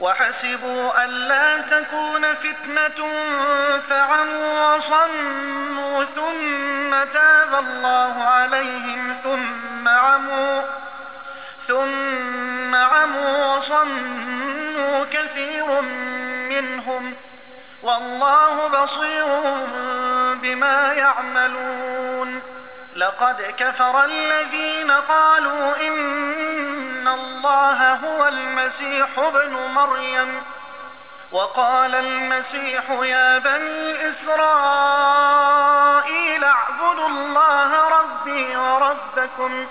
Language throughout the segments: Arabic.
وحسبوا ألا تكون فتنة فعموا وصموا ثم تاب الله عليهم ثم عموا وصموا كثير منهم والله بصير بما يعملون. لقد كفر الذين قالوا إن الله هو المسيح ابن مريم وقال المسيح يا بني إسرائيل اعبدوا الله ربي وربكم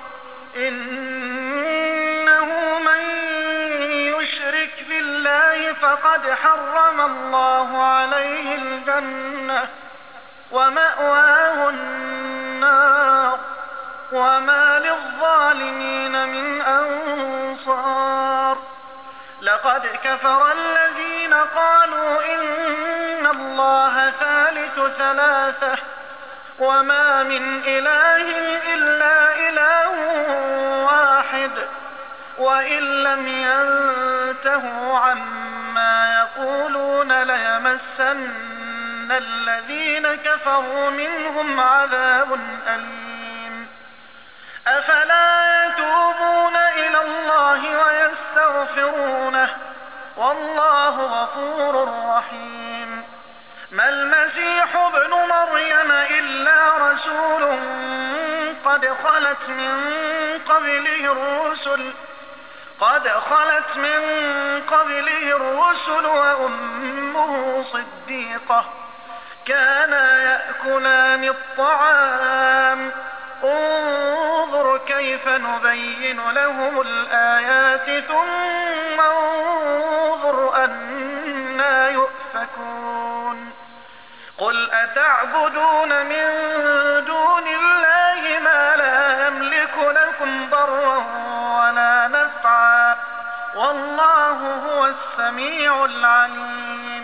إنه من يشرك بالله فقد حرم الله عليه الجنة ومأواه النار وما للظالمين من أنصار. لقد كفر الذين قالوا إن الله ثالث ثلاثة وما من إله إلا إله واحد وإن لم ينتهوا عما يقولون ليمسن الذين كفروا منهم عذاب أليم. أفلا يتوبون إلى الله ويستغفرونه والله غفور رحيم. ما المسيح ابن مريم إلا رسول قد خلت من قبله الرسل وأمه صديقة كانا يأكلان الطعام انظر كيف نبين لهم الآيات ثم انظر أنا يؤفكون. قل أتعبدون من دون الله ما لا يملك لكم ضرا ولا نفعا والله هو السميع العليم.